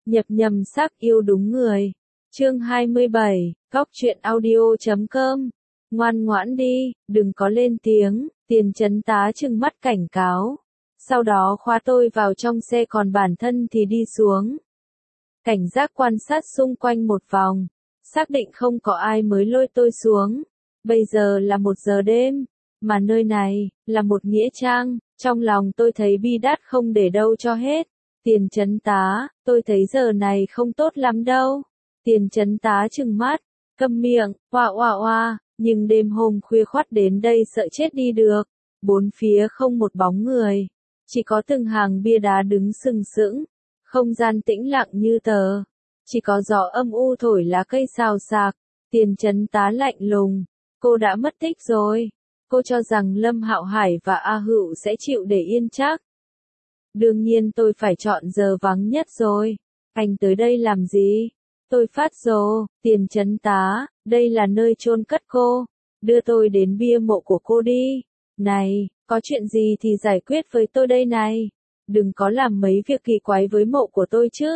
Nhập nhầm xác yêu đúng người. Chương 27, Cóc truyện audio.com. Ngoan ngoãn đi, đừng có lên tiếng, Tiền Chấn Tá trừng mắt cảnh cáo. Sau đó khóa tôi vào trong xe còn bản thân thì đi xuống. Cảnh giác quan sát xung quanh một vòng, xác định không có ai mới lôi tôi xuống. Bây giờ là 1 giờ đêm, mà nơi này là một nghĩa trang, trong lòng tôi thấy bi đát không để đâu cho hết. Tiền Chấn Tá, tôi thấy giờ này không tốt lắm đâu. Tiền Chấn Tá trừng mắt, câm miệng, oa oa oa, nhưng đêm hôm khuya khoắt đến đây sợ chết đi được. Bốn phía không một bóng người, chỉ có từng hàng bia đá đứng sừng sững, không gian tĩnh lặng như tờ. Chỉ có gió âm u thổi lá cây xào xạc. Tiền Chấn Tá lạnh lùng, cô đã mất tích rồi. Cô cho rằng Lâm Hạo Hải và A Hựu sẽ chịu để yên chắc. Đương nhiên tôi phải chọn giờ vắng nhất rồi. Anh tới đây làm gì? Tôi phát rồ, Tiền Chấn Tá, đây là nơi chôn cất cô. Đưa tôi đến bia mộ của cô đi. Này, có chuyện gì thì giải quyết với tôi đây này. Đừng có làm mấy việc kỳ quái với mộ của tôi chứ.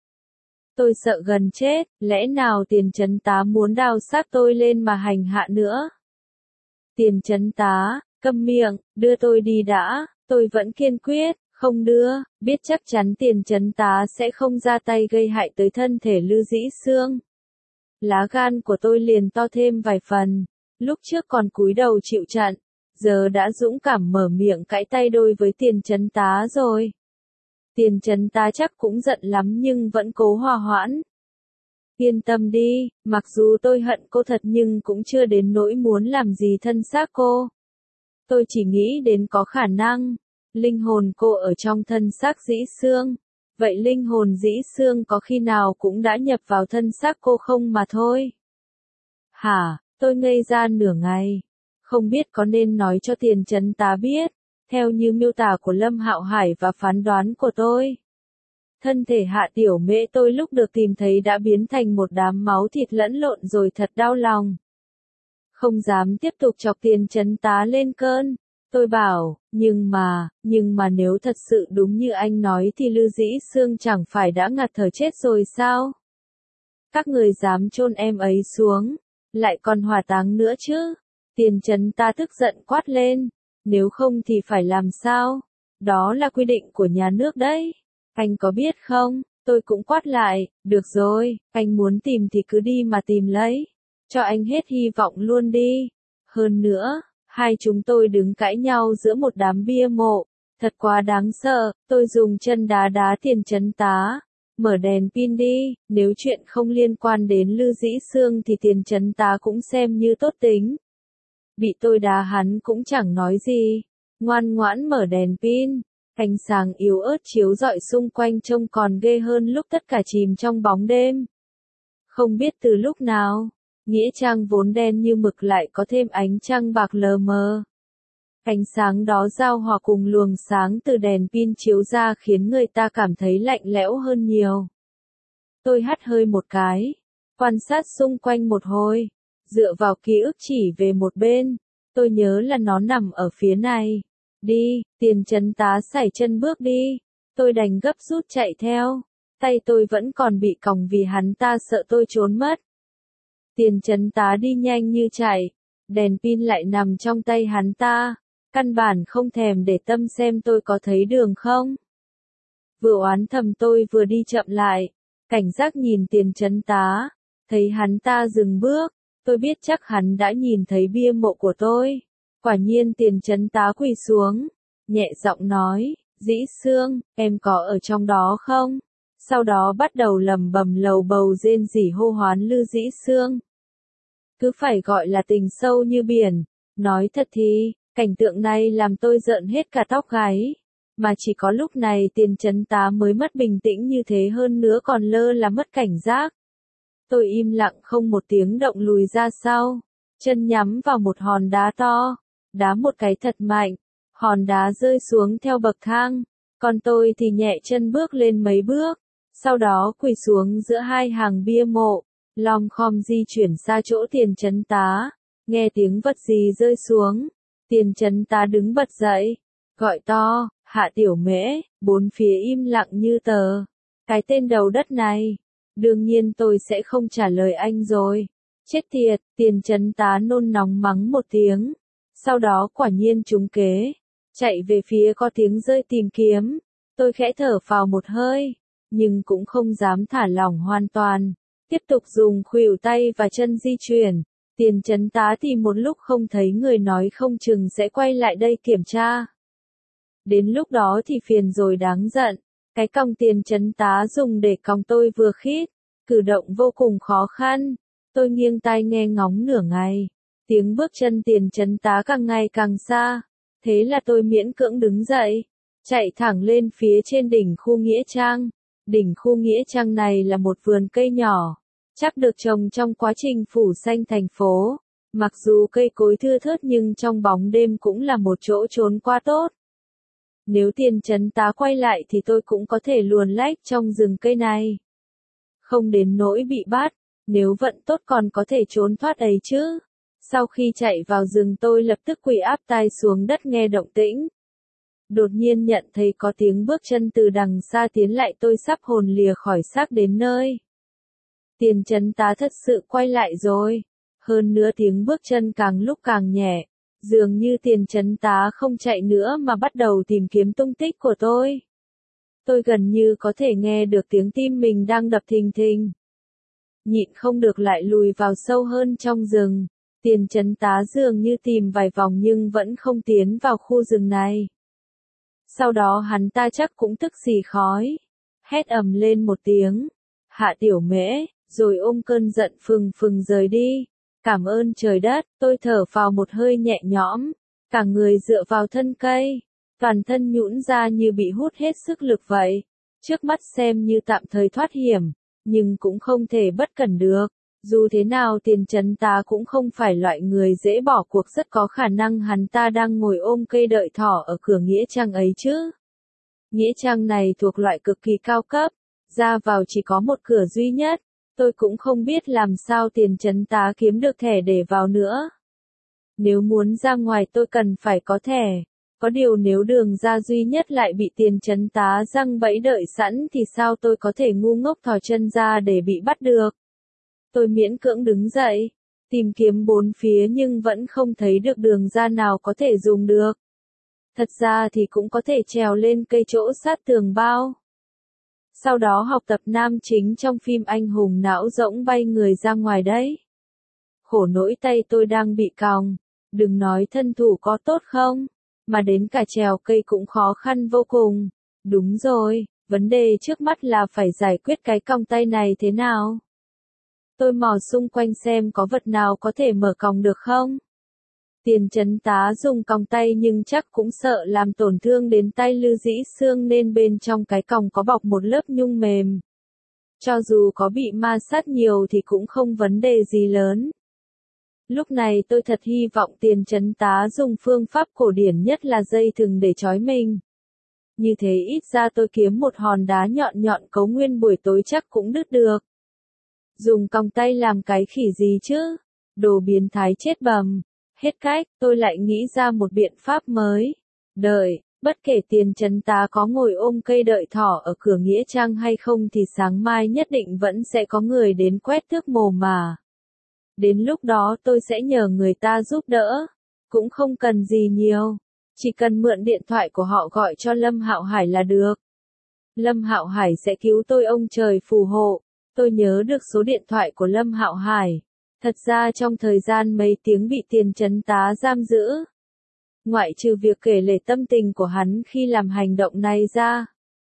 Tôi sợ gần chết, lẽ nào Tiền Chấn Tá muốn đào xác tôi lên mà hành hạ nữa? Tiền Chấn Tá, câm miệng, đưa tôi đi đã, tôi vẫn kiên quyết, không đưa, biết chắc chắn Tiền Chấn Tá sẽ không ra tay gây hại tới thân thể Lư Dĩ Sương. Lá gan của tôi liền to thêm vài phần, lúc trước còn cúi đầu chịu trận, giờ đã dũng cảm mở miệng cãi tay đôi với Tiền Chấn Tá rồi. Tiền Chấn Tá chắc cũng giận lắm nhưng vẫn cố hòa hoãn. Yên tâm đi, mặc dù tôi hận cô thật nhưng cũng chưa đến nỗi muốn làm gì thân xác cô. Tôi chỉ nghĩ đến có khả năng, linh hồn cô ở trong thân xác Dĩ Sương. Vậy linh hồn Dĩ Sương có khi nào cũng đã nhập vào thân xác cô không mà thôi. Hả, tôi ngây ra nửa ngày. Không biết có nên nói cho Tiền Chấn Tá biết, theo như miêu tả của Lâm Hạo Hải và phán đoán của tôi. Thân thể Hạ Tiểu Mễ tôi lúc được tìm thấy đã biến thành một đám máu thịt lẫn lộn rồi thật đau lòng. Không dám tiếp tục chọc Tiền Chấn Tá lên cơn. Tôi bảo, nhưng mà nếu thật sự đúng như anh nói thì Lư Dĩ Sương chẳng phải đã ngạt thở chết rồi sao? Các người dám chôn em ấy xuống, lại còn hỏa táng nữa chứ? Tiền Chấn Tá tức giận quát lên, nếu không thì phải làm sao? Đó là quy định của nhà nước đấy. Anh có biết không? Tôi cũng quát lại, được rồi, anh muốn tìm thì cứ đi mà tìm lấy. Cho anh hết hy vọng luôn đi. Hơn nữa, hai chúng tôi đứng cãi nhau giữa một đám bia mộ. Thật quá đáng sợ, tôi dùng chân đá đá Tiền Chấn Tá. Mở đèn pin đi, nếu chuyện không liên quan đến Lư Dĩ Sương thì Tiền Chấn Tá cũng xem như tốt tính. Bị tôi đá hắn cũng chẳng nói gì. Ngoan ngoãn mở đèn pin. Ánh sáng yếu ớt chiếu rọi xung quanh trông còn ghê hơn lúc tất cả chìm trong bóng đêm. Không biết từ lúc nào, nghĩa trang vốn đen như mực lại có thêm ánh trăng bạc lờ mờ. Ánh sáng đó giao hòa cùng luồng sáng từ đèn pin chiếu ra khiến người ta cảm thấy lạnh lẽo hơn nhiều. Tôi hắt hơi một cái, quan sát xung quanh một hồi, dựa vào ký ức chỉ về một bên, tôi nhớ là nó nằm ở phía này. Đi, Tiền Chấn Tá sải chân bước đi, tôi đành gấp rút chạy theo, tay tôi vẫn còn bị còng vì hắn ta sợ tôi trốn mất. Tiền Chấn Tá đi nhanh như chạy, đèn pin lại nằm trong tay hắn ta, căn bản không thèm để tâm xem tôi có thấy đường không. Vừa oán thầm tôi vừa đi chậm lại, cảnh giác nhìn Tiền Chấn Tá, thấy hắn ta dừng bước, tôi biết chắc hắn đã nhìn thấy bia mộ của tôi. Quả nhiên Tiền Chấn Tá quỳ xuống, nhẹ giọng nói, Dĩ Sương, em có ở trong đó không? Sau đó bắt đầu lẩm bẩm lầu bầu rên rỉ hô hoán Lư Dĩ Sương. Cứ phải gọi là tình sâu như biển. Nói thật thì, cảnh tượng này làm tôi rợn hết cả tóc gáy. Mà chỉ có lúc này Tiền Chấn Tá mới mất bình tĩnh như thế, hơn nữa còn lơ là mất cảnh giác. Tôi im lặng không một tiếng động lùi ra sau, chân nhắm vào một hòn đá to. Đá một cái thật mạnh, hòn đá rơi xuống theo bậc thang, còn tôi thì nhẹ chân bước lên mấy bước, sau đó quỳ xuống giữa hai hàng bia mộ, lom khom di chuyển xa chỗ Tiền Chấn Tá, nghe tiếng vật gì rơi xuống, Tiền Chấn Tá đứng bật dậy, gọi to, Hạ Tiểu Mễ, bốn phía im lặng như tờ. Cái tên đầu đất này. Đương nhiên tôi sẽ không trả lời anh rồi. Chết tiệt, Tiền trấn tá nôn nóng mắng một tiếng. Sau đó quả nhiên trúng kế. Chạy về phía có tiếng rơi tìm kiếm. Tôi khẽ thở phào một hơi. Nhưng cũng không dám thả lỏng hoàn toàn. Tiếp tục dùng khuỷu tay và chân di chuyển. Tiền trấn tá thì một lúc không thấy người nói không chừng sẽ quay lại đây kiểm tra. Đến lúc đó thì phiền rồi đáng giận. Cái còng tiền trấn tá dùng để còng tôi vừa khít. Cử động vô cùng khó khăn. Tôi nghiêng tai nghe ngóng nửa ngày. Tiếng bước chân tiền trấn tá càng ngày càng xa. Thế là tôi miễn cưỡng đứng dậy. Chạy thẳng lên phía trên đỉnh khu Nghĩa Trang. Đỉnh khu Nghĩa Trang này là một vườn cây nhỏ. Chắc được trồng trong quá trình phủ xanh thành phố. Mặc dù cây cối thưa thớt nhưng trong bóng đêm cũng là một chỗ trốn qua tốt. Nếu tiền trấn tá quay lại thì tôi cũng có thể luồn lách trong rừng cây này. Không đến nỗi bị bắt, nếu vận tốt còn có thể trốn thoát ấy chứ. Sau khi chạy vào rừng tôi lập tức quỳ áp tai xuống đất nghe động tĩnh. Đột nhiên nhận thấy có tiếng bước chân từ đằng xa tiến lại, tôi sắp hồn lìa khỏi xác đến nơi. Tiền trấn tá thật sự quay lại rồi. Hơn nữa tiếng bước chân càng lúc càng nhẹ. Dường như tiền trấn tá không chạy nữa mà bắt đầu tìm kiếm tung tích của tôi. Tôi gần như có thể nghe được tiếng tim mình đang đập thình thình. Nhịn không được lại lùi vào sâu hơn trong rừng. Tiền trấn tá dường như tìm vài vòng nhưng vẫn không tiến vào khu rừng này. Sau đó hắn ta chắc cũng tức xì khói. Hét ầm lên một tiếng. Hạ Tiểu Mễ, rồi ôm cơn giận phừng phừng rời đi. Cảm ơn trời đất, tôi thở phào một hơi nhẹ nhõm. Cả người dựa vào thân cây. Toàn thân nhũn ra như bị hút hết sức lực vậy. Trước mắt xem như tạm thời thoát hiểm. Nhưng cũng không thể bất cẩn được. Dù thế nào tiền trấn tá cũng không phải loại người dễ bỏ cuộc, rất có khả năng hắn ta đang ngồi ôm cây đợi thỏ ở cửa Nghĩa Trang ấy chứ. Nghĩa Trang này thuộc loại cực kỳ cao cấp. Ra vào chỉ có một cửa duy nhất. Tôi cũng không biết làm sao tiền trấn tá kiếm được thẻ để vào nữa. Nếu muốn ra ngoài tôi cần phải có thẻ. Có điều nếu đường ra duy nhất lại bị tiền trấn tá giăng bẫy đợi sẵn thì sao tôi có thể ngu ngốc thò chân ra để bị bắt được. Tôi miễn cưỡng đứng dậy, tìm kiếm bốn phía nhưng vẫn không thấy được đường ra nào có thể dùng được. Thật ra thì cũng có thể trèo lên cây chỗ sát tường bao. Sau đó học tập nam chính trong phim anh hùng não rỗng bay người ra ngoài đấy. Khổ nỗi tay tôi đang bị còng, đừng nói thân thủ có tốt không, mà đến cả trèo cây cũng khó khăn vô cùng. Đúng rồi, vấn đề trước mắt là phải giải quyết cái còng tay này thế nào. Tôi mò xung quanh xem có vật nào có thể mở còng được không. Tiền trấn tá dùng còng tay nhưng chắc cũng sợ làm tổn thương đến tay Lư Dĩ Xương nên bên trong cái còng có bọc một lớp nhung mềm. Cho dù có bị ma sát nhiều thì cũng không vấn đề gì lớn. Lúc này tôi thật hy vọng tiền trấn tá dùng phương pháp cổ điển nhất là dây thừng để trói mình. Như thế ít ra tôi kiếm một hòn đá nhọn nhọn cấu nguyên buổi tối chắc cũng đứt được. Dùng còng tay làm cái khỉ gì chứ? Đồ biến thái chết bầm. Hết cách, tôi lại nghĩ ra một biện pháp mới. Đợi, bất kể tiền trấn tá có ngồi ôm cây đợi thỏ ở cửa Nghĩa Trang hay không thì sáng mai nhất định vẫn sẽ có người đến quét tước mồ mà. Đến lúc đó tôi sẽ nhờ người ta giúp đỡ. Cũng không cần gì nhiều. Chỉ cần mượn điện thoại của họ gọi cho Lâm Hạo Hải là được. Lâm Hạo Hải sẽ cứu tôi, ông trời phù hộ. Tôi nhớ được số điện thoại của Lâm Hạo Hải. Thật ra trong thời gian mấy tiếng bị tiền trấn tá giam giữ, ngoại trừ việc kể lể tâm tình của hắn khi làm hành động này ra,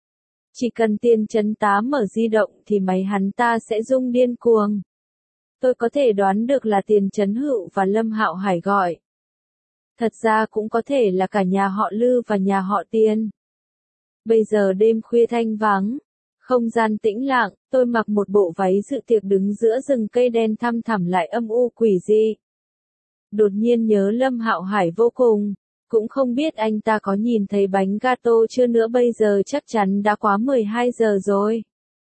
chỉ cần tiền trấn tá mở di động thì máy hắn ta sẽ rung điên cuồng. Tôi có thể đoán được là tiền trấn Hữu và Lâm Hạo Hải gọi. Thật ra cũng có thể là cả nhà họ Lư và nhà họ Tiền. Bây giờ đêm khuya thanh vắng, không gian tĩnh lặng, tôi mặc một bộ váy dự tiệc đứng giữa rừng cây đen thăm thẳm lại âm u quỷ dị. Đột nhiên nhớ Lâm Hạo Hải vô cùng, cũng không biết anh ta có nhìn thấy bánh gato chưa nữa, bây giờ chắc chắn đã quá 12 giờ rồi.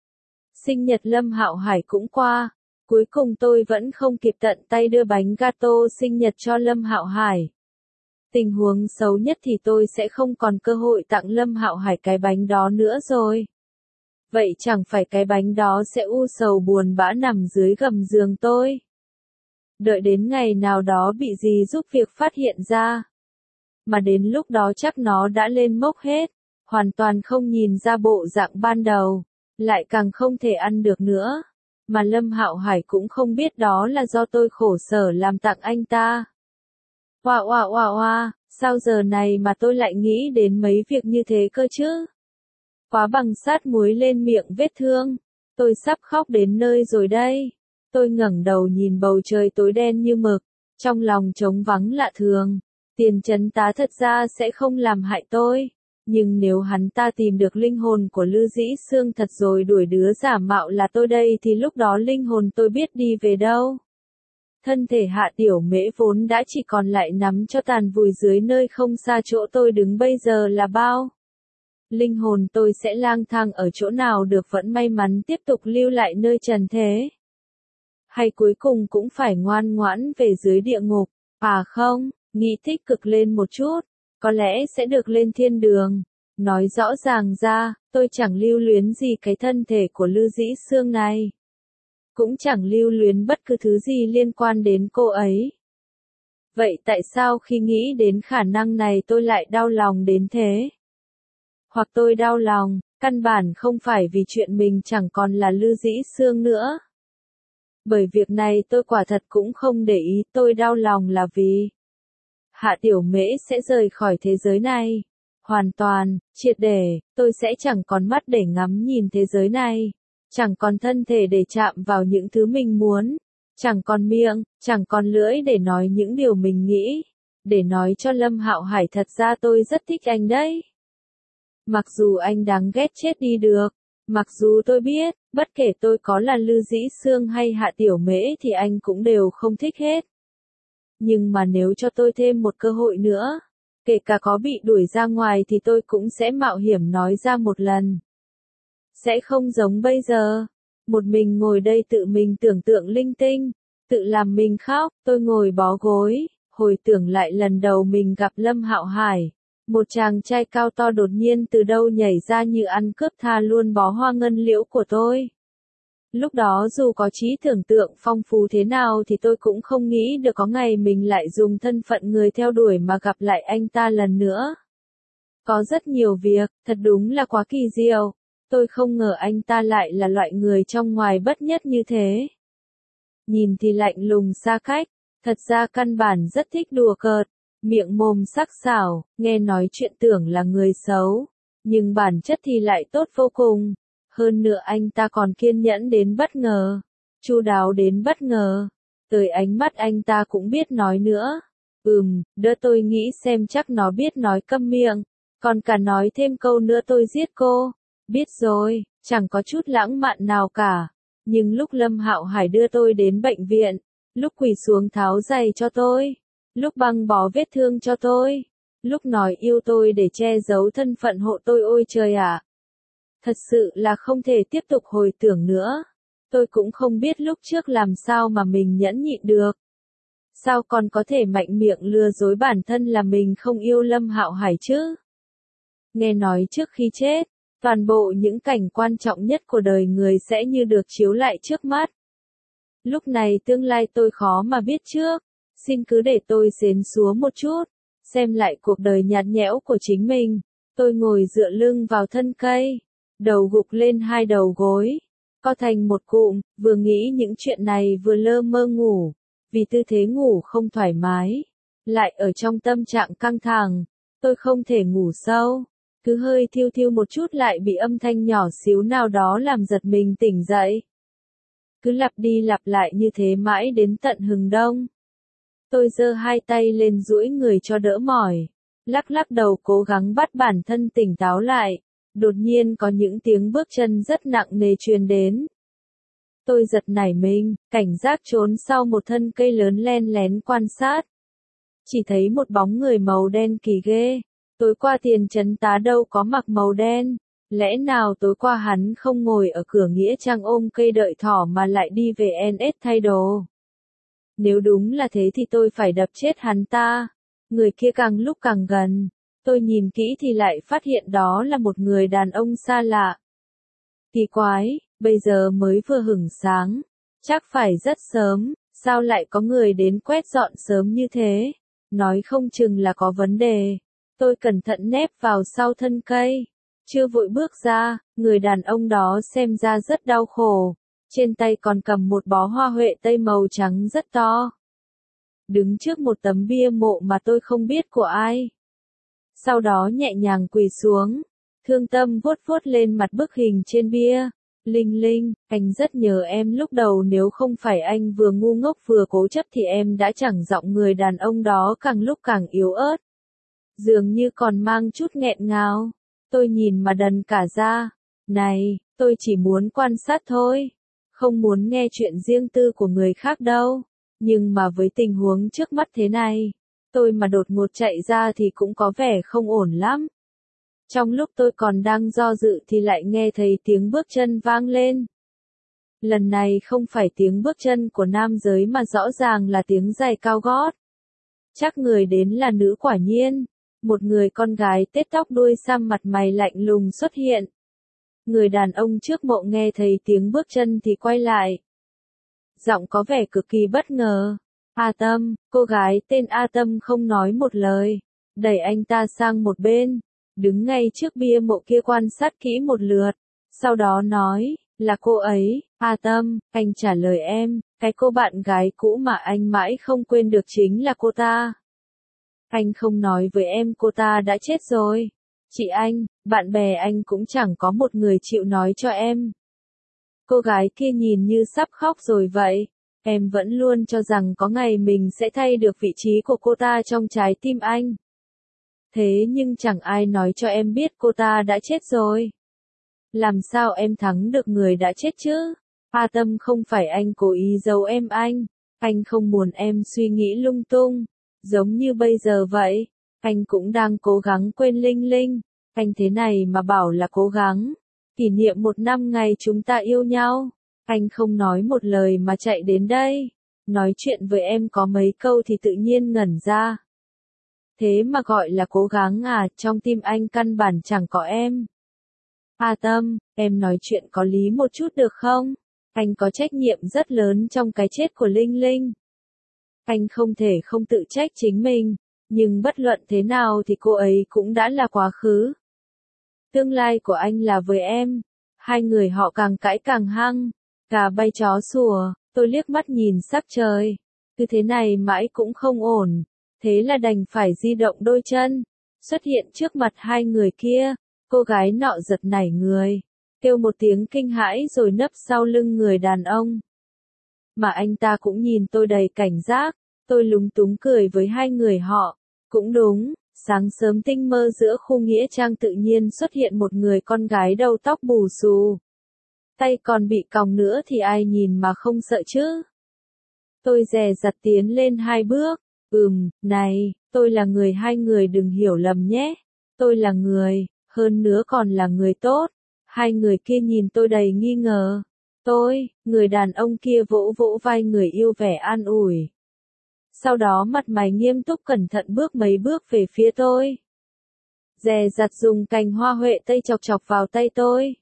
Sinh nhật Lâm Hạo Hải cũng qua, cuối cùng tôi vẫn không kịp tận tay đưa bánh gato sinh nhật cho Lâm Hạo Hải. Tình huống xấu nhất thì tôi sẽ không còn cơ hội tặng Lâm Hạo Hải cái bánh đó nữa rồi. vậy chẳng phải cái bánh đó sẽ u sầu buồn bã nằm dưới gầm giường tôi. Đợi đến ngày nào đó bị gì giúp việc phát hiện ra. Mà đến lúc đó chắc nó đã lên mốc hết, hoàn toàn không nhìn ra bộ dạng ban đầu, lại càng không thể ăn được nữa. Mà Lâm Hạo Hải cũng không biết đó là do tôi khổ sở làm tặng anh ta. Oa oa oa oa, sao giờ này mà tôi lại nghĩ đến mấy việc như thế cơ chứ? Quá bằng sát muối lên miệng vết thương, tôi sắp khóc đến nơi rồi đây. Tôi ngẩng đầu nhìn bầu trời tối đen như mực, trong lòng trống vắng lạ thường. Tiền trấn tá thật ra sẽ không làm hại tôi, nhưng nếu hắn ta tìm được linh hồn của Lư Dĩ Sương thật rồi đuổi đứa giả mạo là tôi đây thì lúc đó linh hồn tôi biết đi về đâu. Thân thể Hạ Tiểu Mễ vốn đã chỉ còn lại nắm cho tàn vùi dưới nơi không xa chỗ tôi đứng bây giờ là bao. Linh hồn tôi sẽ lang thang ở chỗ nào được vẫn may mắn tiếp tục lưu lại nơi trần thế. Hay cuối cùng cũng phải ngoan ngoãn về dưới địa ngục, à không, nghĩ tích cực lên một chút, có lẽ sẽ được lên thiên đường. Nói rõ ràng ra, tôi chẳng lưu luyến gì cái thân thể của Lư Dĩ Sương này. Cũng chẳng lưu luyến bất cứ thứ gì liên quan đến cô ấy. Vậy tại sao khi nghĩ đến khả năng này tôi lại đau lòng đến thế? Hoặc tôi đau lòng, căn bản không phải vì chuyện mình chẳng còn là Lư Dĩ Sương nữa. Bởi việc này tôi quả thật cũng không để ý, tôi đau lòng là vì Hạ Tiểu Mễ sẽ rời khỏi thế giới này. Hoàn toàn, triệt để, tôi sẽ chẳng còn mắt để ngắm nhìn thế giới này. Chẳng còn thân thể để chạm vào những thứ mình muốn. Chẳng còn miệng, chẳng còn lưỡi để nói những điều mình nghĩ. Để nói cho Lâm Hạo Hải thật ra tôi rất thích anh đấy. Mặc dù anh đáng ghét chết đi được. Mặc dù tôi biết, bất kể tôi có là Lư Dĩ Sương hay Hạ Tiểu Mễ thì anh cũng đều không thích hết. Nhưng mà nếu cho tôi thêm một cơ hội nữa, kể cả có bị đuổi ra ngoài thì tôi cũng sẽ mạo hiểm nói ra một lần. Sẽ không giống bây giờ, một mình ngồi đây tự mình tưởng tượng linh tinh, tự làm mình khóc, tôi ngồi bó gối, hồi tưởng lại lần đầu mình gặp Lâm Hạo Hải. Một chàng trai cao to đột nhiên từ đâu nhảy ra như ăn cướp tha luôn bó hoa ngân liễu của tôi. Lúc đó dù có trí tưởng tượng phong phú thế nào thì tôi cũng không nghĩ được có ngày mình lại dùng thân phận người theo đuổi mà gặp lại anh ta lần nữa. Có rất nhiều việc, thật đúng là quá kỳ diệu. Tôi không ngờ anh ta lại là loại người trong ngoài bất nhất như thế. Nhìn thì lạnh lùng xa cách, thật ra căn bản rất thích đùa cợt, miệng mồm sắc sảo, nghe nói chuyện tưởng là người xấu, nhưng bản chất thì lại tốt vô cùng. Hơn nữa anh ta còn kiên nhẫn đến bất ngờ, chu đáo đến bất ngờ, tới ánh mắt anh ta cũng biết nói nữa. Đỡ tôi nghĩ xem chắc nó biết nói câm miệng, còn cả nói thêm câu nữa tôi giết cô. Biết rồi, chẳng có chút lãng mạn nào cả. Nhưng lúc Lâm Hạo Hải đưa tôi đến bệnh viện, lúc quỳ xuống tháo giày cho tôi, lúc băng bó vết thương cho tôi, lúc nói yêu tôi để che giấu thân phận hộ tôi, ôi trời ạ. Thật sự là không thể tiếp tục hồi tưởng nữa. Tôi cũng không biết lúc trước làm sao mà mình nhẫn nhịn được. Sao còn có thể mạnh miệng lừa dối bản thân là mình không yêu Lâm Hạo Hải chứ? Nghe nói trước khi chết, toàn bộ những cảnh quan trọng nhất của đời người sẽ như được chiếu lại trước mắt. Lúc này tương lai tôi khó mà biết trước. Xin cứ để tôi xến xúa một chút, xem lại cuộc đời nhạt nhẽo của chính mình. Tôi ngồi dựa lưng vào thân cây, đầu gục lên hai đầu gối, co thành một cụm, vừa nghĩ những chuyện này vừa lơ mơ ngủ, vì tư thế ngủ không thoải mái, lại ở trong tâm trạng căng thẳng, tôi không thể ngủ sâu, cứ hơi thiêu thiêu một chút lại bị âm thanh nhỏ xíu nào đó làm giật mình tỉnh dậy. Cứ lặp đi lặp lại như thế mãi đến tận hừng đông. Tôi giơ hai tay lên duỗi người cho đỡ mỏi, lắc lắc đầu cố gắng bắt bản thân tỉnh táo lại. Đột nhiên có những tiếng bước chân rất nặng nề truyền đến. Tôi giật nảy mình, cảnh giác trốn sau một thân cây lớn len lén quan sát. Chỉ thấy một bóng người màu đen kỳ ghê. Tối qua Tiền trấn tá đâu có mặc màu đen. Lẽ nào tối qua hắn không ngồi ở cửa nghĩa trang ôm cây đợi thỏ mà lại đi về NS thay đồ? Nếu đúng là thế thì tôi phải đập chết hắn ta. Người kia càng lúc càng gần. Tôi nhìn kỹ thì lại phát hiện đó là một người đàn ông xa lạ. Kỳ quái, bây giờ mới vừa hửng sáng. Chắc phải rất sớm, sao lại có người đến quét dọn sớm như thế? Nói không chừng là có vấn đề. Tôi cẩn thận nép vào sau thân cây. Chưa vội bước ra, người đàn ông đó xem ra rất đau khổ. Trên tay còn cầm một bó hoa huệ tây màu trắng rất to. Đứng trước một tấm bia mộ mà tôi không biết của ai. Sau đó nhẹ nhàng quỳ xuống. Thương tâm vuốt vuốt lên mặt bức hình trên bia. Linh Linh, anh rất nhớ em lúc đầu, nếu không phải anh vừa ngu ngốc vừa cố chấp thì em đã chẳng. Giọng người đàn ông đó càng lúc càng yếu ớt. Dường như còn mang chút nghẹn ngào. Tôi nhìn mà đần cả ra. Này, tôi chỉ muốn quan sát thôi. Không muốn nghe chuyện riêng tư của người khác đâu. Nhưng mà với tình huống trước mắt thế này, tôi mà đột ngột chạy ra thì cũng có vẻ không ổn lắm. Trong lúc tôi còn đang do dự thì lại nghe thấy tiếng bước chân vang lên. Lần này không phải tiếng bước chân của nam giới mà rõ ràng là tiếng giày cao gót. Chắc người đến là nữ quả nhiên. Một người con gái tết tóc đuôi sam, mặt mày lạnh lùng xuất hiện. Người đàn ông trước mộ nghe thấy tiếng bước chân thì quay lại. Giọng có vẻ cực kỳ bất ngờ. A Tâm, cô gái tên A Tâm không nói một lời. Đẩy anh ta sang một bên. Đứng ngay trước bia mộ kia quan sát kỹ một lượt. Sau đó nói, là cô ấy, A Tâm, anh trả lời em, cái cô bạn gái cũ mà anh mãi không quên được chính là cô ta. Anh không nói với em cô ta đã chết rồi. Chị anh, bạn bè anh cũng chẳng có một người chịu nói cho em. Cô gái kia nhìn như sắp khóc rồi vậy. Em vẫn luôn cho rằng có ngày mình sẽ thay được vị trí của cô ta trong trái tim anh. Thế nhưng chẳng ai nói cho em biết cô ta đã chết rồi. Làm sao em thắng được người đã chết chứ? A Tâm, không phải anh cố ý giấu em anh không muốn em suy nghĩ lung tung. Giống như bây giờ vậy, anh cũng đang cố gắng quên Linh Linh. Anh thế này mà bảo là cố gắng. Kỷ niệm 1 năm ngày chúng ta yêu nhau. Anh không nói một lời mà chạy đến đây. Nói chuyện với em có mấy câu thì tự nhiên ngẩn ra. Thế mà gọi là cố gắng à, trong tim anh căn bản chẳng có em. A Tâm, em nói chuyện có lý một chút được không? Anh có trách nhiệm rất lớn trong cái chết của Linh Linh. Anh không thể không tự trách chính mình, nhưng bất luận thế nào thì cô ấy cũng đã là quá khứ. Tương lai của anh là với em. Hai người họ càng cãi càng hăng, gà bay chó sủa. Tôi liếc mắt nhìn sắc trời. Cứ thế này mãi cũng không ổn. Thế là đành phải di động đôi chân. Xuất hiện trước mặt hai người kia. Cô gái nọ giật nảy người. Kêu một tiếng kinh hãi rồi nấp sau lưng người đàn ông. Mà anh ta cũng nhìn tôi đầy cảnh giác. Tôi lúng túng cười với hai người họ. Cũng đúng, sáng sớm tinh mơ giữa khu nghĩa trang tự nhiên xuất hiện một người con gái đầu tóc bù xù. Tay còn bị còng nữa thì ai nhìn mà không sợ chứ. Tôi dè dặt tiến lên 2 bước. Này, tôi là người, hai người đừng hiểu lầm nhé. Tôi là người, hơn nữa còn là người tốt. Hai người kia nhìn tôi đầy nghi ngờ. Người đàn ông kia vỗ vỗ vai người yêu vẻ an ủi. Sau đó mặt mày nghiêm túc cẩn thận bước mấy bước về phía tôi. Dè dặt dùng cành hoa huệ tây chọc chọc vào tay tôi.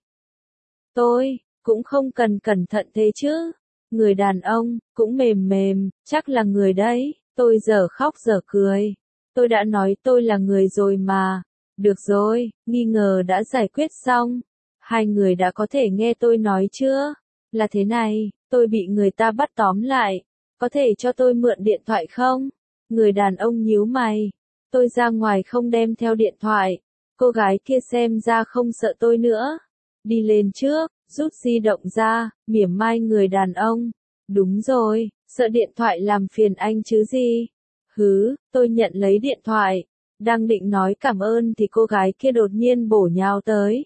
Tôi, cũng không cần cẩn thận thế chứ. Người đàn ông, cũng mềm mềm, chắc là người đấy. Tôi dở khóc dở cười. Tôi đã nói tôi là người rồi mà. Được rồi, nghi ngờ đã giải quyết xong. Hai người đã có thể nghe tôi nói chưa? Là thế này, tôi bị người ta bắt tóm lại. Có thể cho tôi mượn điện thoại không? Người đàn ông nhíu mày. Tôi ra ngoài không đem theo điện thoại. Cô gái kia xem ra không sợ tôi nữa. Đi lên trước, rút di động ra, mỉa mai người đàn ông. Đúng rồi, sợ điện thoại làm phiền anh chứ gì? Tôi nhận lấy điện thoại. Đang định nói cảm ơn thì cô gái kia đột nhiên bổ nhào tới.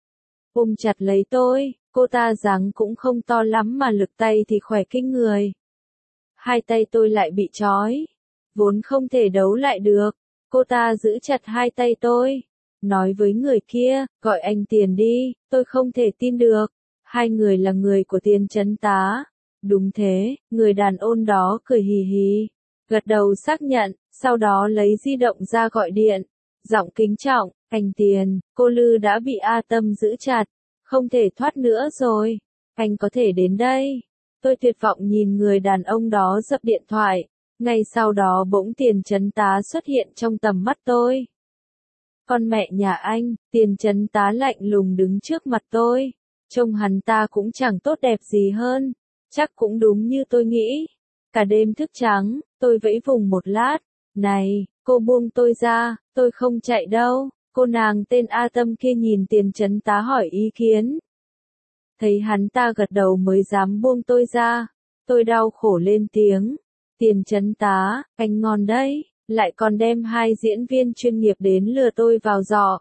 Ôm chặt lấy tôi, cô ta dáng cũng không to lắm mà lực tay thì khỏe kinh người. Hai tay tôi lại bị trói. Vốn không thể đấu lại được. Cô ta giữ chặt hai tay tôi. Nói với người kia, gọi anh Tiền đi, tôi không thể tin được. Hai người là người của Tiền Trấn Tá. Đúng thế, người đàn ông đó cười hì hì. Gật đầu xác nhận, sau đó lấy di động ra gọi điện. Giọng kính trọng, anh Tiền, cô Lư đã bị A Tâm giữ chặt. không thể thoát nữa rồi. Anh có thể đến đây. Tôi tuyệt vọng nhìn người đàn ông đó dập điện thoại. Ngay sau đó bỗng Tiền Chấn Tá xuất hiện trong tầm mắt tôi. Con mẹ nhà anh, Tiền Chấn Tá lạnh lùng đứng trước mặt tôi. Trông hắn ta cũng chẳng tốt đẹp gì hơn. Chắc cũng đúng như tôi nghĩ. Cả đêm thức trắng, tôi vẫy vùng một lát. Này, cô buông tôi ra, tôi không chạy đâu. Cô nàng tên A Tâm kia nhìn Tiền Chấn Tá hỏi ý kiến. Thấy hắn ta gật đầu mới dám buông tôi ra. Tôi đau khổ lên tiếng. Tiền Chấn Tá, anh ngon đấy, lại còn đem hai diễn viên chuyên nghiệp đến lừa tôi vào giỏ.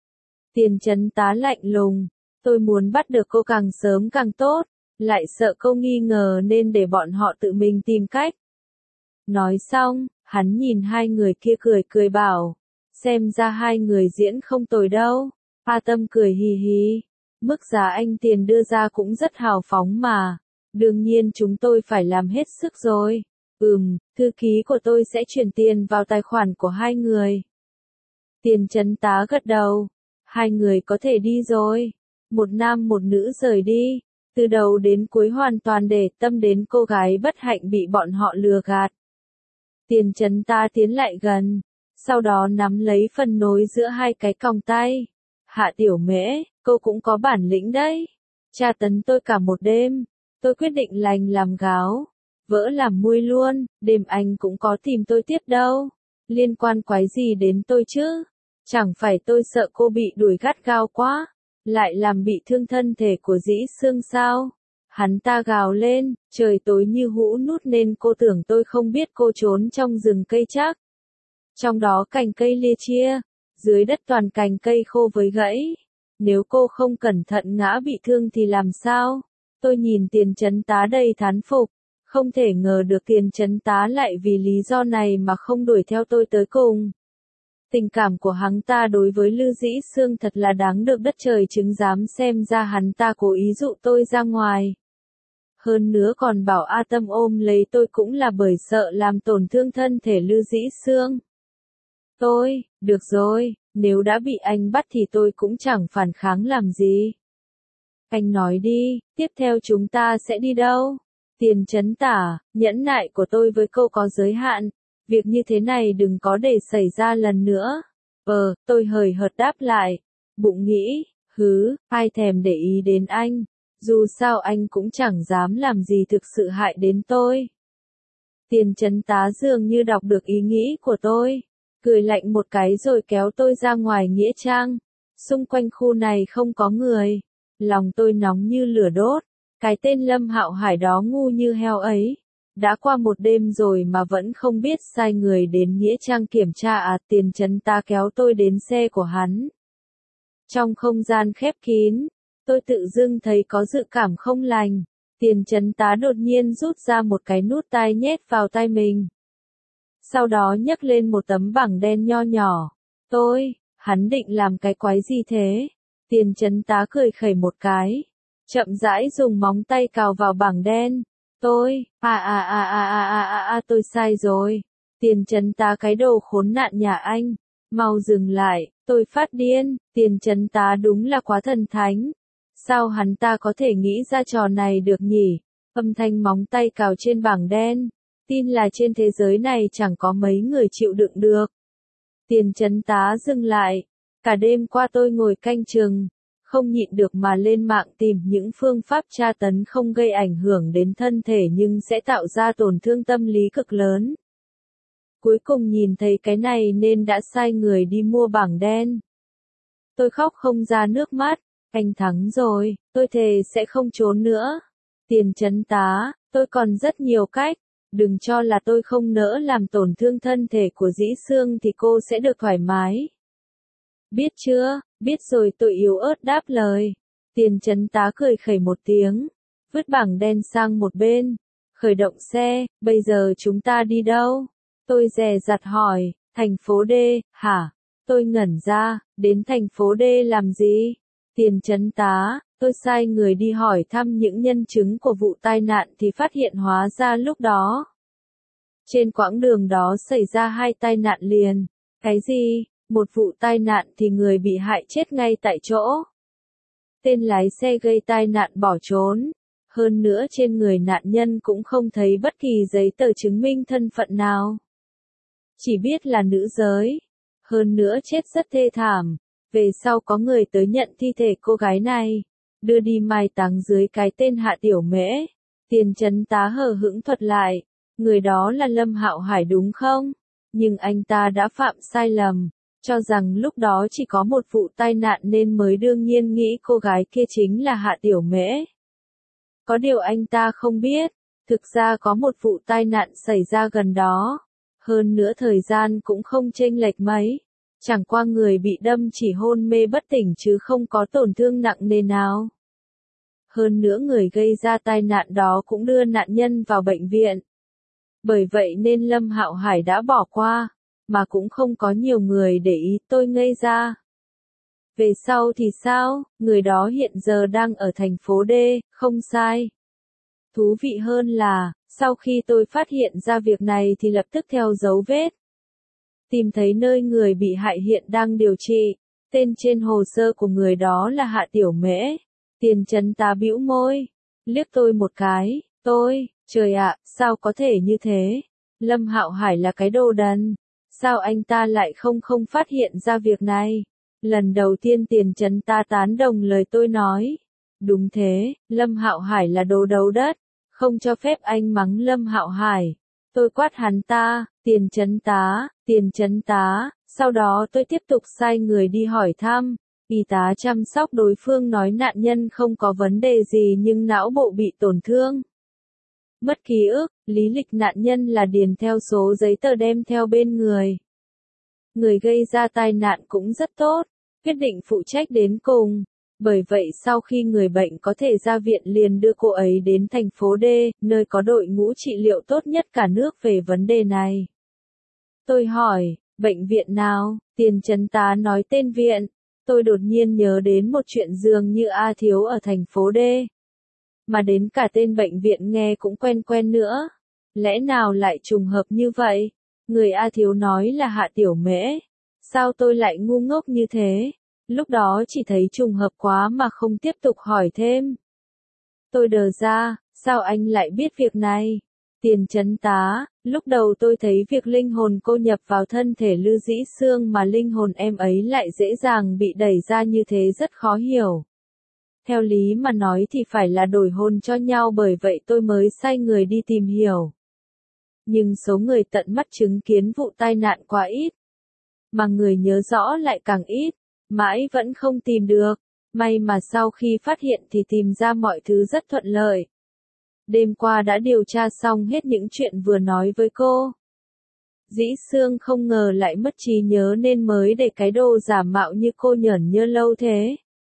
Tiền Chấn Tá lạnh lùng. Tôi muốn bắt được cô càng sớm càng tốt. Lại sợ cô nghi ngờ nên để bọn họ tự mình tìm cách. Nói xong, hắn nhìn hai người kia cười cười bảo. Xem ra hai người diễn không tồi đâu. A Tâm cười hì hì. Mức giá anh Tiền đưa ra cũng rất hào phóng mà. Đương nhiên chúng tôi phải làm hết sức rồi. Thư ký của tôi sẽ chuyển tiền vào tài khoản của hai người. Tiền Chấn Tá gật đầu. Hai người có thể đi rồi. Một nam một nữ rời đi. Từ đầu đến cuối hoàn toàn để tâm đến cô gái bất hạnh bị bọn họ lừa gạt. Tiền Chấn Tá tiến lại gần. Sau đó nắm lấy phần nối giữa hai cái còng tay. Hạ Tiểu Mễ, cô cũng có bản lĩnh đấy. Tra tấn tôi cả một đêm. Tôi quyết định lành làm gáo. Vỡ làm muôi luôn, đêm anh cũng có tìm tôi tiếp đâu. Liên quan quái gì đến tôi chứ? Chẳng phải tôi sợ cô bị đuổi gắt gao quá. Lại làm bị thương thân thể của Dĩ Sương sao? Hắn ta gào lên, trời tối như hũ nút nên cô tưởng tôi không biết cô trốn trong rừng cây chắc. Trong đó cành cây lia chia, dưới đất toàn cành cây khô với gãy. Nếu cô không cẩn thận ngã bị thương thì làm sao? Tôi nhìn Tiền Chấn Tá đầy thán phục. Không thể ngờ được Tiền Chấn Tá lại vì lý do này mà không đuổi theo tôi tới cùng. Tình cảm của hắn ta đối với Lư Dĩ Sương thật là đáng được đất trời chứng giám, xem ra hắn ta cố ý dụ tôi ra ngoài. Hơn nữa còn bảo A Tâm ôm lấy tôi cũng là bởi sợ làm tổn thương thân thể Lư Dĩ Sương. Được rồi, nếu đã bị anh bắt thì tôi cũng chẳng phản kháng làm gì. Anh nói đi, tiếp theo chúng ta sẽ đi đâu? Tiền Chấn Tả, nhẫn nại của tôi với cô có giới hạn. Việc như thế này đừng có để xảy ra lần nữa. Tôi hời hợt đáp lại. Bụng nghĩ, ai thèm để ý đến anh. Dù sao anh cũng chẳng dám làm gì thực sự hại đến tôi. Tiền Chấn Tá dường như đọc được ý nghĩ của tôi. Cười lạnh một cái rồi kéo tôi ra ngoài nghĩa trang. Xung quanh khu này không có người. Lòng tôi nóng như lửa đốt. Cái tên Lâm Hạo Hải đó ngu như heo ấy. Đã qua một đêm rồi mà vẫn không biết sai người đến nghĩa trang kiểm tra à? Tiền Chấn Tá kéo tôi đến xe của hắn. Trong không gian khép kín, tôi tự dưng thấy có dự cảm không lành. Tiền Chấn Tá đột nhiên rút ra một cái nút tai nhét vào tai mình. Sau đó nhấc lên một tấm bảng đen nho nhỏ. Hắn định làm cái quái gì thế? Tiền Chấn Tá cười khẩy một cái. Chậm rãi dùng móng tay cào vào bảng đen. Tôi sai rồi. Tiền Chấn Tá, cái đồ khốn nạn nhà anh. Mau dừng lại, tôi phát điên. Tiền Chấn Tá đúng là quá thần thánh. Sao hắn ta có thể nghĩ ra trò này được nhỉ? Âm thanh móng tay cào trên bảng đen. Tin là trên thế giới này chẳng có mấy người chịu đựng được. Tiền Chấn Tá dừng lại. Cả đêm qua tôi ngồi canh chừng. Không nhịn được mà lên mạng tìm những phương pháp tra tấn không gây ảnh hưởng đến thân thể nhưng sẽ tạo ra tổn thương tâm lý cực lớn. Cuối cùng nhìn thấy cái này nên đã sai người đi mua bảng đen. Tôi khóc không ra nước mắt. Anh thắng rồi, tôi thề sẽ không trốn nữa. Tiền Chấn Tá, tôi còn rất nhiều cách. Đừng cho là tôi không nỡ làm tổn thương thân thể của Dĩ Sương thì cô sẽ được thoải mái. Biết chưa? Biết rồi, tôi yếu ớt đáp lời. Tiền Chấn Tá cười khẩy một tiếng. Vứt bảng đen sang một bên. Khởi động xe, bây giờ chúng ta đi đâu? Tôi dè dặt hỏi, thành phố D, hả? Tôi ngẩn ra, đến thành phố D làm gì? Tiền Chấn Tá, tôi sai người đi hỏi thăm những nhân chứng của vụ tai nạn thì phát hiện hóa ra lúc đó. Trên quãng đường đó xảy ra 2 tai nạn liền. Cái gì? Một vụ tai nạn thì người bị hại chết ngay tại chỗ. Tên lái xe gây tai nạn bỏ trốn. Hơn nữa trên người nạn nhân cũng không thấy bất kỳ giấy tờ chứng minh thân phận nào. Chỉ biết là nữ giới. Hơn nữa chết rất thê thảm. Về sau có người tới nhận thi thể cô gái này, đưa đi mai táng dưới cái tên Hạ Tiểu Mễ. Tiền trấn tá hờ hững thuật lại, người đó là Lâm Hạo Hải đúng không? Nhưng anh ta đã phạm sai lầm, cho rằng lúc đó chỉ có một vụ tai nạn nên mới đương nhiên nghĩ cô gái kia chính là Hạ Tiểu Mễ. Có điều anh ta không biết, thực ra có một vụ tai nạn xảy ra gần đó. Hơn nữa thời gian cũng không chênh lệch mấy. Chẳng qua người bị đâm chỉ hôn mê bất tỉnh chứ không có tổn thương nặng nề nào. Hơn nữa người gây ra tai nạn đó cũng đưa nạn nhân vào bệnh viện. Bởi vậy nên Lâm Hạo Hải đã bỏ qua, mà cũng không có nhiều người để ý. Tôi ngây ra. Về sau thì sao? Người đó hiện giờ đang ở thành phố D, không sai. Thú vị hơn là, sau khi tôi phát hiện ra việc này thì lập tức theo dấu vết. Tìm thấy nơi người bị hại hiện đang điều trị. Tên trên hồ sơ của người đó là Hạ Tiểu Mễ. Tiền trấn tá bĩu môi, liếc tôi một cái. Trời ạ, sao có thể như thế? Lâm Hạo Hải là cái đồ đần. Sao anh ta lại không phát hiện ra việc này? Lần đầu tiên tiền trấn tá tán đồng lời tôi nói. Đúng thế, Lâm Hạo Hải là đồ đầu đất. Không cho phép anh mắng Lâm Hạo Hải. Tôi quát hắn ta, tiền trấn tá, sau đó tôi tiếp tục sai người đi hỏi thăm. Y tá chăm sóc đối phương nói nạn nhân không có vấn đề gì nhưng não bộ bị tổn thương. Mất ký ức, lý lịch nạn nhân là điền theo số giấy tờ đem theo bên người. Người gây ra tai nạn cũng rất tốt, quyết định phụ trách đến cùng. Bởi vậy sau khi người bệnh có thể ra viện liền đưa cô ấy đến thành phố D, nơi có đội ngũ trị liệu tốt nhất cả nước về vấn đề này. Tôi hỏi, bệnh viện nào? Tiền trấn tá nói tên viện. Tôi đột nhiên nhớ đến một chuyện dường như A Thiếu ở thành phố D. Mà đến cả tên bệnh viện nghe cũng quen quen nữa. Lẽ nào lại trùng hợp như vậy? Người A Thiếu nói là Hạ Tiểu Mễ. Sao tôi lại ngu ngốc như thế? Lúc đó chỉ thấy trùng hợp quá mà không tiếp tục hỏi thêm. Tôi đờ ra, sao anh lại biết việc này? Tiền trấn tá, lúc đầu tôi thấy việc linh hồn cô nhập vào thân thể Lư Dĩ Sương mà linh hồn em ấy lại dễ dàng bị đẩy ra như thế rất khó hiểu. Theo lý mà nói thì phải là đổi hồn cho nhau, bởi vậy tôi mới sai người đi tìm hiểu. Nhưng số người tận mắt chứng kiến vụ tai nạn quá ít, mà người nhớ rõ lại càng ít, mãi vẫn không tìm được. May mà sau khi phát hiện thì tìm ra mọi thứ rất thuận lợi. Đêm qua đã điều tra xong hết những chuyện vừa nói với cô. Dĩ Sương không ngờ lại mất trí nhớ nên mới để cái đồ giả mạo như cô nhởn nhơ lâu thế.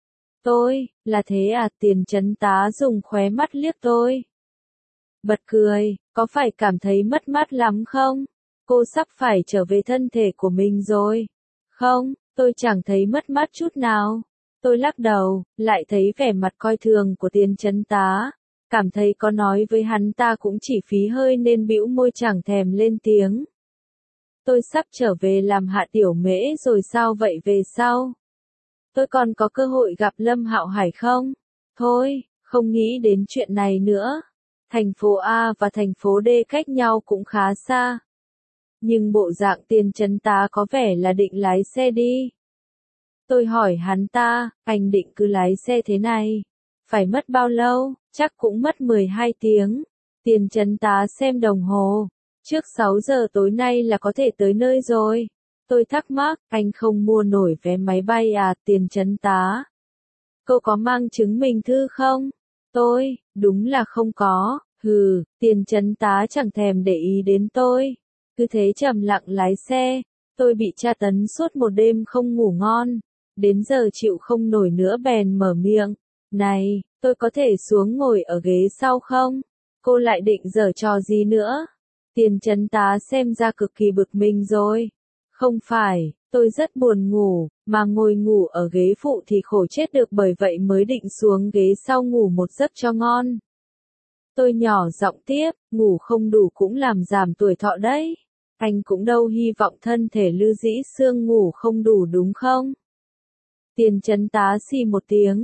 Là thế à? Tiền trấn tá dùng khóe mắt liếc tôi. Bật cười, có phải cảm thấy mất mát lắm không? Cô sắp phải trở về thân thể của mình rồi. Không, tôi chẳng thấy mất mát chút nào. Tôi lắc đầu, lại thấy vẻ mặt coi thường của tiền trấn tá. Cảm thấy có nói với hắn ta cũng chỉ phí hơi nên bĩu môi chẳng thèm lên tiếng. Tôi sắp trở về làm Hạ Tiểu Mễ rồi sao vậy về sau? Tôi còn có cơ hội gặp Lâm Hạo Hải không? Thôi, không nghĩ đến chuyện này nữa. Thành phố A và thành phố D cách nhau cũng khá xa. Nhưng bộ dạng tiền trấn tá có vẻ là định lái xe đi. Tôi hỏi hắn ta, anh định cứ lái xe thế này? Phải mất bao lâu? Chắc cũng mất 12 tiếng. Tiền trấn tá xem đồng hồ. Trước 6 giờ tối nay là có thể tới nơi rồi. Tôi thắc mắc, anh không mua nổi vé máy bay à? Tiền trấn tá. Cô có mang chứng minh thư không? Đúng là không có. Tiền trấn tá chẳng thèm để ý đến tôi. Cứ thế trầm lặng lái xe. Tôi bị tra tấn suốt một đêm không ngủ ngon. Đến giờ chịu không nổi nữa bèn mở miệng. Này, tôi có thể xuống ngồi ở ghế sau không? Cô lại định giở trò gì nữa? Tiền trấn tá xem ra cực kỳ bực mình rồi. Không phải, tôi rất buồn ngủ, mà ngồi ngủ ở ghế phụ thì khổ chết được, bởi vậy mới định xuống ghế sau ngủ một giấc cho ngon. Tôi nhỏ giọng tiếp, ngủ không đủ cũng làm giảm tuổi thọ đấy. Anh cũng đâu hy vọng thân thể Lư Dĩ Sương ngủ không đủ đúng không? Tiền trấn tá xì một tiếng.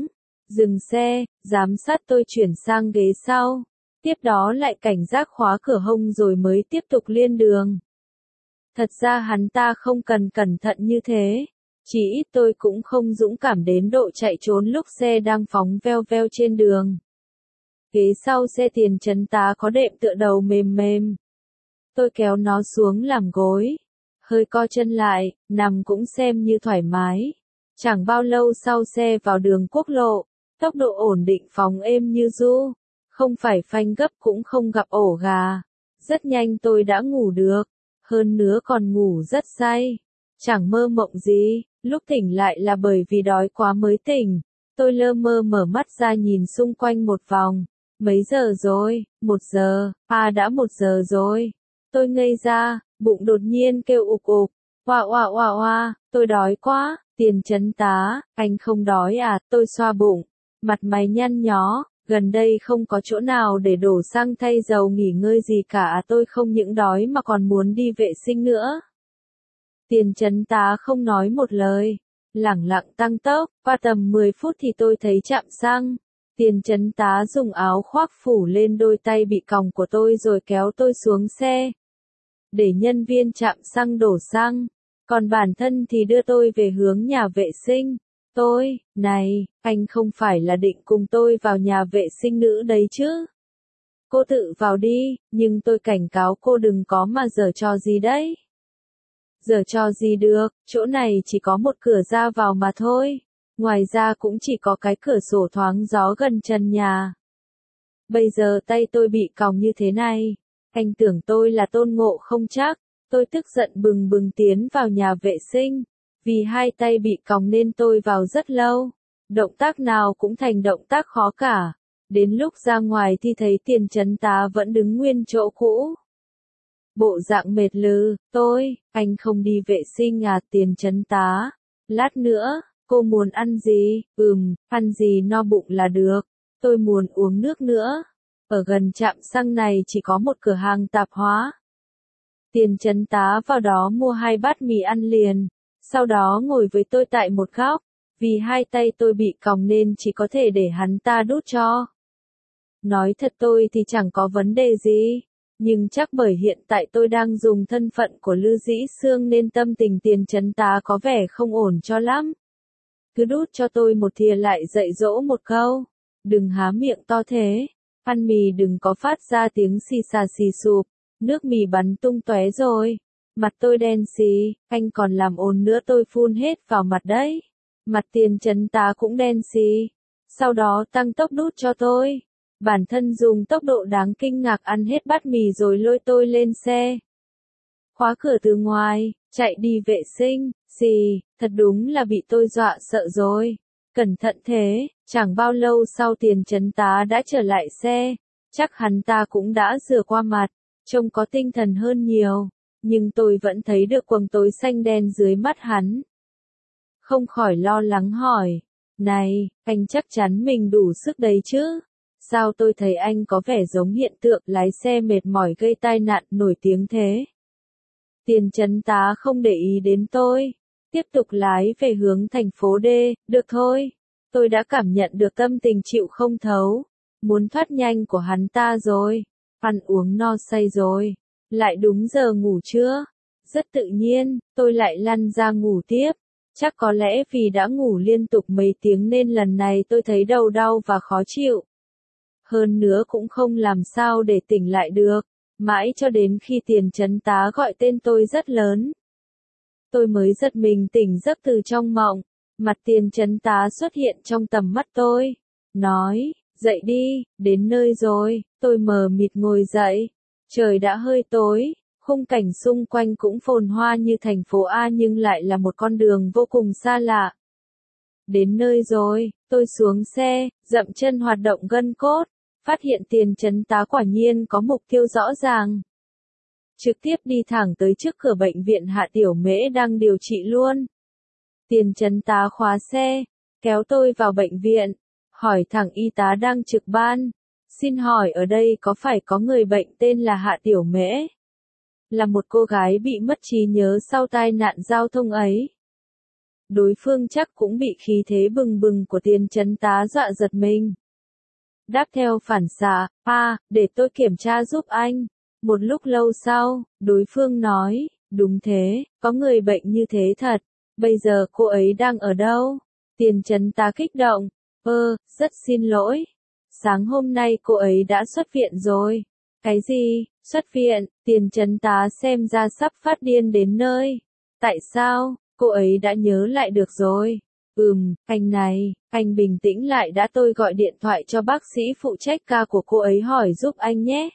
dừng xe, giám sát tôi chuyển sang ghế sau. Tiếp đó lại cảnh giác khóa cửa hông rồi mới tiếp tục liên đường. Thật ra hắn ta không cần cẩn thận như thế. Chỉ ít tôi cũng không dũng cảm đến độ chạy trốn lúc xe đang phóng veo veo trên đường. Ghế sau xe tiền trấn tá có đệm tựa đầu mềm mềm. Tôi kéo nó xuống làm gối. Hơi co chân lại, nằm cũng xem như thoải mái. Chẳng bao lâu sau xe vào đường quốc lộ, tốc độ ổn định phóng êm như ru. Không phải phanh gấp cũng không gặp ổ gà. Rất nhanh tôi đã ngủ được. Hơn nữa còn ngủ rất say. Chẳng mơ mộng gì, lúc tỉnh lại là bởi vì đói quá mới tỉnh. Tôi lơ mơ mở mắt ra nhìn xung quanh một vòng. Mấy giờ rồi? 1 giờ, đã 1 giờ rồi. Tôi ngây ra, bụng đột nhiên kêu ục ục. Oa oa oa oa, tôi đói quá. Tiền trấn tá, anh không đói à? Tôi xoa bụng, mặt mày nhăn nhó. Gần đây không có chỗ nào để đổ xăng thay dầu nghỉ ngơi gì cả, tôi không những đói mà còn muốn đi vệ sinh nữa. Tiền trấn tá không nói một lời, lẳng lặng tăng tốc, qua tầm 10 phút thì tôi thấy trạm xăng. Tiền trấn tá dùng áo khoác phủ lên đôi tay bị còng của tôi rồi kéo tôi xuống xe. Để nhân viên trạm xăng đổ xăng, còn bản thân thì đưa tôi về hướng nhà vệ sinh. Này, anh không phải là định cùng tôi vào nhà vệ sinh nữ đấy chứ? Cô tự vào đi, nhưng tôi cảnh cáo cô đừng có mà giở trò gì đấy. Giở trò gì được, chỗ này chỉ có một cửa ra vào mà thôi. Ngoài ra cũng chỉ có cái cửa sổ thoáng gió gần trần nhà. Bây giờ tay tôi bị còng như thế này. Anh tưởng tôi là Tôn Ngộ không chắc. Tôi tức giận bừng bừng tiến vào nhà vệ sinh. Vì hai tay bị còng nên tôi vào rất lâu. Động tác nào cũng thành động tác khó cả. Đến lúc ra ngoài thì thấy tiền trấn tá vẫn đứng nguyên chỗ cũ. Bộ dạng mệt lử, anh không đi vệ sinh à? Tiền trấn tá. Lát nữa, cô muốn ăn gì? Ăn gì no bụng là được. Tôi muốn uống nước nữa. Ở gần trạm xăng này chỉ có một cửa hàng tạp hóa. Tiền trấn tá vào đó mua 2 bát mì ăn liền. Sau đó ngồi với tôi tại một góc. Vì hai tay tôi bị còng nên chỉ có thể để hắn ta đút cho. Nói thật tôi thì chẳng có vấn đề gì. Nhưng chắc bởi hiện tại tôi đang dùng thân phận của Lư Dĩ Sương nên tâm tình tiền trấn tá có vẻ không ổn cho lắm. Cứ đút cho tôi một thìa lại dạy dỗ một câu. Đừng há miệng to thế. Ăn mì đừng có phát ra tiếng xì xà xì sụp. Nước mì bắn tung tóe rồi. Mặt tôi đen xì, anh còn làm ồn nữa tôi phun hết vào mặt đấy. Mặt tiền trấn tá cũng đen xì. Sau đó tăng tốc đút cho tôi. Bản thân dùng tốc độ đáng kinh ngạc ăn hết bát mì rồi lôi tôi lên xe. Khóa cửa từ ngoài, chạy đi vệ sinh, thật đúng là bị tôi dọa sợ rồi. Cẩn thận thế, chẳng bao lâu sau tiền trấn tá đã trở lại xe. Chắc hắn ta cũng đã rửa qua mặt, trông có tinh thần hơn nhiều. Nhưng tôi vẫn thấy được quầng tối xanh đen dưới mắt hắn. Không khỏi lo lắng hỏi. Này, anh chắc chắn mình đủ sức đấy chứ? Sao tôi thấy anh có vẻ giống hiện tượng lái xe mệt mỏi gây tai nạn nổi tiếng thế? Tiền trấn tá không để ý đến tôi. Tiếp tục lái về hướng thành phố D. Được thôi. Tôi đã cảm nhận được tâm tình chịu không thấu. Muốn thoát nhanh của hắn ta rồi. Ăn uống no say rồi. Lại đúng giờ ngủ chưa? Rất tự nhiên, tôi lại lăn ra ngủ tiếp. Chắc có lẽ vì đã ngủ liên tục mấy tiếng nên lần này tôi thấy đầu đau và khó chịu. Hơn nữa cũng không làm sao để tỉnh lại được. Mãi cho đến khi tiền trấn tá gọi tên tôi rất lớn. Tôi mới giật mình tỉnh giấc từ trong mộng. Mặt tiền trấn tá xuất hiện trong tầm mắt tôi. Nói, dậy đi, đến nơi rồi. Tôi mờ mịt ngồi dậy. Trời đã hơi tối, khung cảnh xung quanh cũng phồn hoa như thành phố A nhưng lại là một con đường vô cùng xa lạ. Đến nơi rồi, tôi xuống xe, dậm chân hoạt động gân cốt, phát hiện tiền trấn tá quả nhiên có mục tiêu rõ ràng. Trực tiếp đi thẳng tới trước cửa bệnh viện Hạ Tiểu Mễ đang điều trị luôn. Tiền trấn tá khóa xe, kéo tôi vào bệnh viện, hỏi thẳng y tá đang trực ban. Xin hỏi ở đây có phải có người bệnh tên là Hạ Tiểu Mễ? Là một cô gái bị mất trí nhớ sau tai nạn giao thông ấy. đối phương chắc cũng bị khí thế bừng bừng của Tiền Chấn Tá dọa giật mình. Đáp theo phản xạ, để tôi kiểm tra giúp anh. Một lúc lâu sau, đối phương nói, đúng thế, có người bệnh như thế thật. Bây giờ cô ấy đang ở đâu? Tiền Chấn Tá kích động, rất xin lỗi. Sáng hôm nay cô ấy đã xuất viện rồi. Cái gì? Xuất viện? Tiền Chấn Tá xem ra sắp phát điên đến nơi. Tại sao? Cô ấy đã nhớ lại được rồi. Anh bình tĩnh lại đã, tôi gọi điện thoại cho bác sĩ phụ trách ca của cô ấy hỏi giúp anh nhé.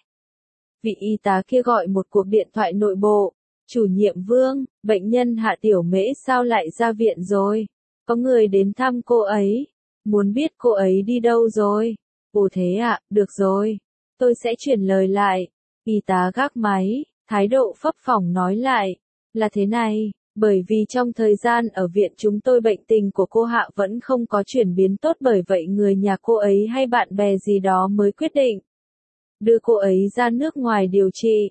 Vị y tá kia gọi một cuộc điện thoại nội bộ. Chủ nhiệm Vương, bệnh nhân Hạ Tiểu Mễ sao lại ra viện rồi? Có người đến thăm cô ấy. Muốn biết cô ấy đi đâu rồi? Ồ thế ạ, được rồi. Tôi sẽ chuyển lời lại. Y tá gác máy, thái độ phấp phỏng nói lại. Là thế này, bởi vì trong thời gian ở viện chúng tôi bệnh tình của cô Hạ vẫn không có chuyển biến tốt, bởi vậy người nhà cô ấy hay bạn bè gì đó mới quyết định đưa cô ấy ra nước ngoài điều trị.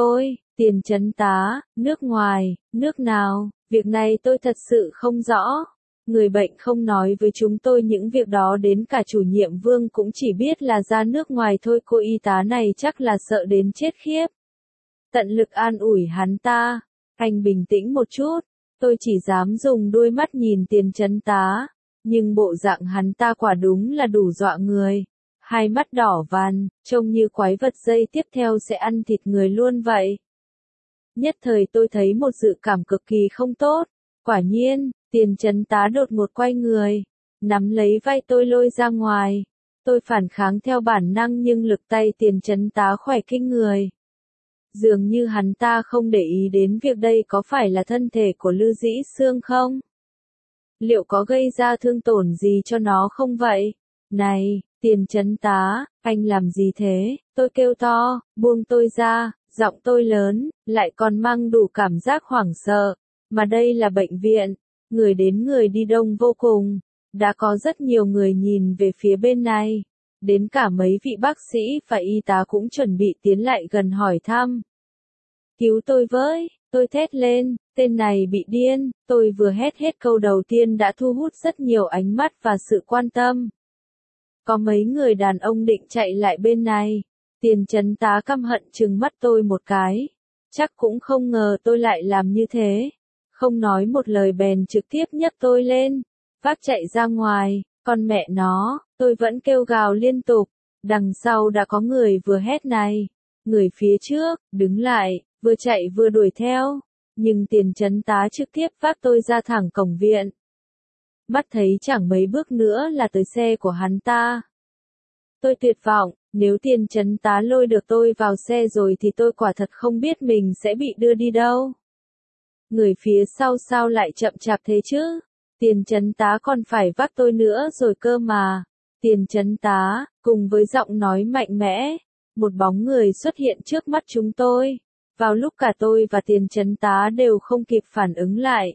Tiền Chấn Tá, nước ngoài, nước nào, việc này tôi thật sự không rõ. Người bệnh không nói với chúng tôi những việc đó, đến cả chủ nhiệm Vương cũng chỉ biết là ra nước ngoài thôi. Cô y tá này chắc là sợ đến chết khiếp. Tận lực an ủi hắn ta. Anh bình tĩnh một chút. Tôi chỉ dám dùng đôi mắt nhìn Tiền Chấn Tá. Nhưng bộ dạng hắn ta quả đúng là đủ dọa người. Hai mắt đỏ van, trông như quái vật dây tiếp theo sẽ ăn thịt người luôn vậy. Nhất thời tôi thấy một dự cảm cực kỳ không tốt. Quả nhiên, Tiền Chấn Tá đột ngột quay người, nắm lấy vai tôi lôi ra ngoài. Tôi phản kháng theo bản năng nhưng lực tay Tiền Chấn Tá khỏe kinh người. Dường như hắn ta không để ý đến việc đây có phải là thân thể của Lư Dĩ Sương không? Liệu có gây ra thương tổn gì cho nó không vậy? Này, Tiền Chấn Tá, anh làm gì thế? Tôi kêu to, buông tôi ra, giọng tôi lớn, lại còn mang đủ cảm giác hoảng sợ. Mà đây là bệnh viện, người đến người đi đông vô cùng. Đã có rất nhiều người nhìn về phía bên này. Đến cả mấy vị bác sĩ và y tá cũng chuẩn bị tiến lại gần hỏi thăm. Cứu tôi với, tôi thét lên, tên này bị điên. Tôi vừa hét hết câu đầu tiên đã thu hút rất nhiều ánh mắt và sự quan tâm. Có mấy người đàn ông định chạy lại bên này. Tiền Chấn Tá căm hận trừng mắt tôi một cái. Chắc cũng không ngờ tôi lại làm như thế. Không nói một lời bèn trực tiếp nhấc tôi lên, vác chạy ra ngoài. Con mẹ nó, tôi vẫn kêu gào liên tục. Đằng sau đã có người vừa hét này. Người phía trước, đứng lại, vừa chạy vừa đuổi theo. Nhưng Tiền Chấn Tá trực tiếp vác tôi ra thẳng cổng viện. Mắt thấy chẳng mấy bước nữa là tới xe của hắn ta. Tôi tuyệt vọng, nếu Tiền Chấn Tá lôi được tôi vào xe rồi thì tôi quả thật không biết mình sẽ bị đưa đi đâu. Người phía sau sao lại chậm chạp thế chứ? Tiền Chấn Tá còn phải vác tôi nữa rồi cơ mà. Tiền Chấn Tá, cùng với giọng nói mạnh mẽ, một bóng người xuất hiện trước mắt chúng tôi. Vào lúc cả tôi và Tiền Chấn Tá đều không kịp phản ứng lại.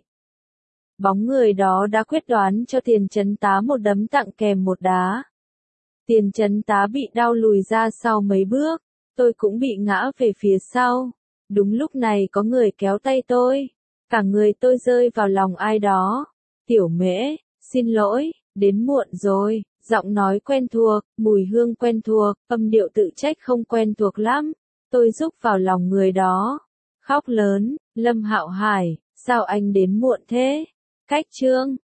Bóng người đó đã quyết đoán cho Tiền Chấn Tá một đấm tặng kèm một đá. Tiền Chấn Tá bị đau lùi ra sau mấy bước. Tôi cũng bị ngã về phía sau. Đúng lúc này có người kéo tay tôi. Cả người tôi rơi vào lòng ai đó. Tiểu Mễ, xin lỗi, đến muộn rồi. Giọng nói quen thuộc, mùi hương quen thuộc, âm điệu tự trách không quen thuộc lắm. Tôi rúc vào lòng người đó. Khóc lớn, Lâm Hạo Hải, sao anh đến muộn thế? Cách chương